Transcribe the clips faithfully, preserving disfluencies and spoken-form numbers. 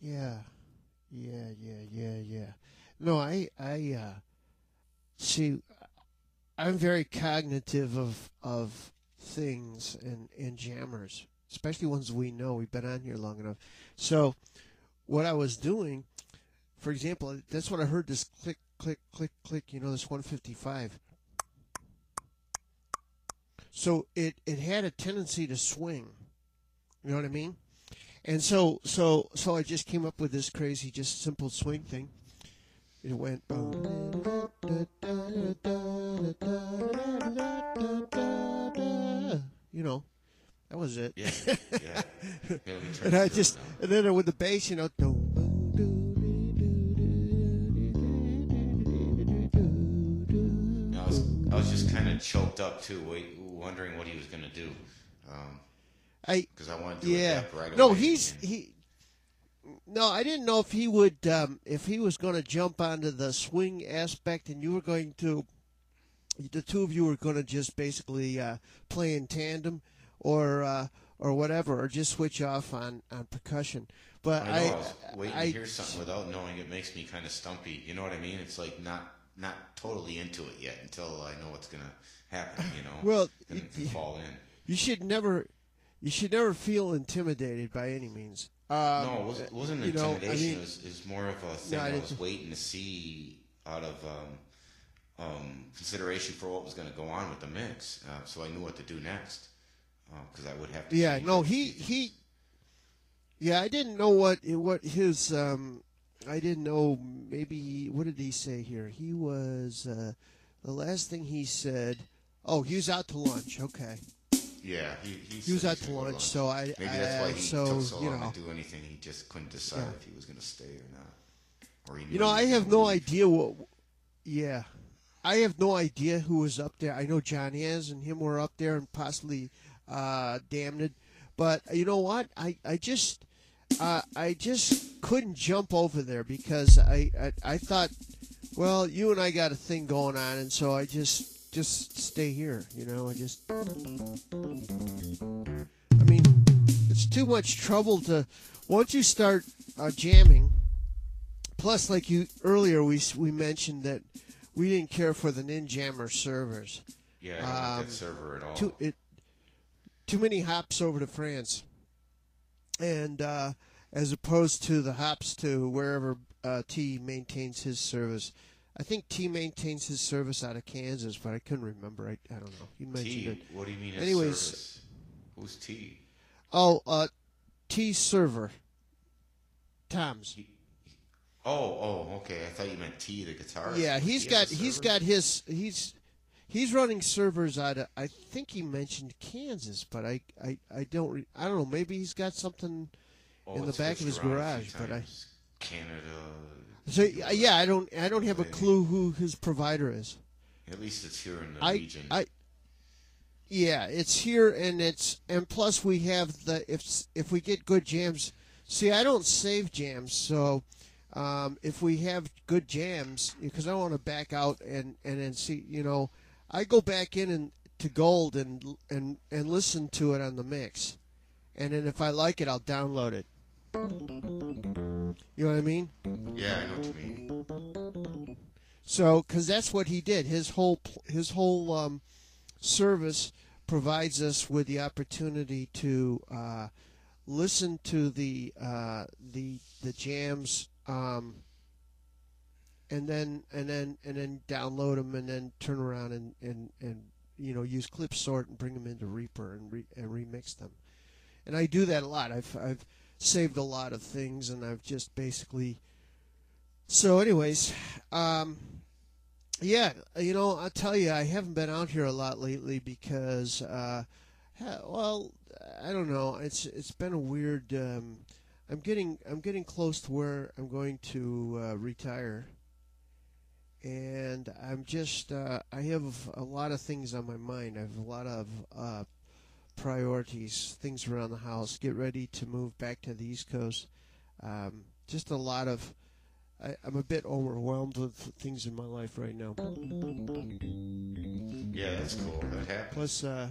Yeah, yeah, yeah, yeah, yeah. No, I, I, uh, see, I'm very cognitive of of things and and jammers, especially ones we know. We've been on here long enough. So what I was doing, for example, that's what I heard. This click, click, click, click. You know, this one fifty-five. So it it had a tendency to swing. You know what I mean? And so so so I just came up with this crazy, just simple swing thing. It went. You know, that was it. Yeah, yeah. yeah and I just, and then with the bass, you know. I was, I was just kind of choked up too, wait, wondering what he was going to do. Um, I because I wanted to yeah. adapt right No, away. he's he. No, I didn't know if he would, um, if he was going to jump onto the swing aspect, and you were going to, the two of you were going to just basically uh, play in tandem, or uh, or whatever, or just switch off on, on percussion. But I know, I, I was waiting I, to hear something without knowing. It makes me kind of stumpy. You know what I mean? It's like not not totally into it yet until I know what's going to happen, you know? Well, then it can you, fall in. You should never, you should never feel intimidated by any means. Um, no, it wasn't, it wasn't you know, intimidation. I mean, it, was, it was more of a thing no, I I, didn't- was waiting to see out of um, um, consideration for what was going to go on with the mix, uh, so I knew what to do next. Because uh, I would have to. Yeah, change no, it. he he. Yeah, I didn't know what what his. Um, I didn't know. Maybe what did he say here? He was uh, the last thing he said. Oh, he was out to lunch. Okay. Yeah, he he, He was said out he to was gonna go lunch, so I. Maybe I, that's why he so, took so you long know, to do anything. He just couldn't decide Yeah. if he was going to stay or not. Or he knew You know, he I was have gonna no leave. idea what. Yeah, I have no idea who was up there. I know John Has and him were up there, and possibly uh, Damned. But you know what? I I just uh, I just couldn't jump over there because I, I I thought, well, you and I got a thing going on, and so I just just stay here. You know, I just. I mean, it's too much trouble to once you start uh, jamming. Plus, like you earlier, we we mentioned that we didn't care for the Ninjammer servers. Yeah, I don't like Um, that server at all. Too it too many hops over to France, and uh, as opposed to the hops to wherever uh, T maintains his service. I think T maintains his service out of Kansas, but I couldn't remember. I, I don't know. You mentioned T. it. What do you mean? His Anyways, service? Who's T? Oh, uh, T server. Tom's. He, oh, oh, okay. I thought you meant T, the guitarist. Yeah, he's He got has a he's server? got his he's he's running servers out of I think he mentioned Kansas, but I I, I don't re, I don't know. Maybe he's got something Oh, in the it's back of switched his around a garage, few but I times. Canada. so yeah I don't I don't have a clue who his provider is. At least it's here in the I region. I yeah, it's here and it's and plus we have the if if we get good jams. See, I don't save jams, so um, if we have good jams, because I don't want to back out and and then see, you know, I go back in and to Gold and and and listen to it on the mix, and then if I like it, I'll download it. You know what I mean? yeah, I know what you mean. So, because that's what he did. His whole pl- his whole um, service provides us with the opportunity to uh, listen to the uh, the the jams, um, and then and then and then download them, and then turn around and, and, and you know use clip sort and bring them into Reaper and re- and remix them. And I do that a lot. I've I've saved a lot of things, and I've just basically. So, anyways, um, yeah, you know, I'll tell you, I haven't been out here a lot lately because, uh, ha- well, I don't know. It's it's been a weird. Um, I'm getting I'm getting close to where I'm going to uh, retire, and I'm just uh, I have a lot of things on my mind. I have a lot of uh, priorities, things around the house. Get ready to move back to the East Coast. Um, just a lot of. I, I'm a bit overwhelmed with things in my life right now. Yeah, that's cool. That happens. Plus, uh,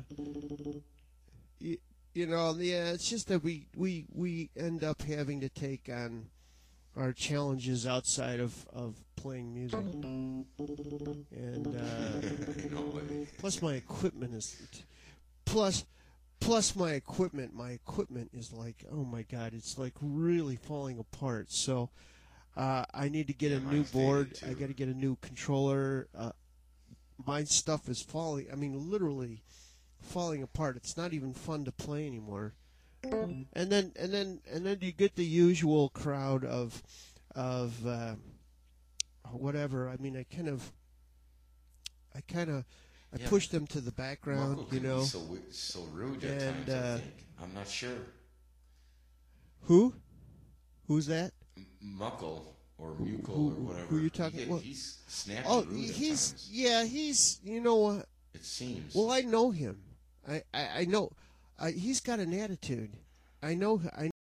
you, you know, yeah, it's just that we, we we end up having to take on are challenges outside of, of playing music. And uh, No way. plus my equipment is plus plus my equipment my equipment is like, oh my god, it's like really falling apart. So uh, I need to get Yeah, a new mine's faded, board. too. I got to get a new controller. Uh, my stuff is falling. I mean, literally falling apart. It's not even fun to play anymore. And then and then and then you get the usual crowd of of uh, whatever. I mean, I kind of I kind of I Yeah. push them to the background, Muckle you can know. be so wi- so rude at And, times. I uh, think I'm not sure. Who? Who's that? M- Muckle or Muckle who- or whatever. who you talking- He, what? he's snappy Oh, rude at he's times. yeah, he's you know what? It seems. Well, I know him. I I, I know. Uh, he's got an attitude. I know. I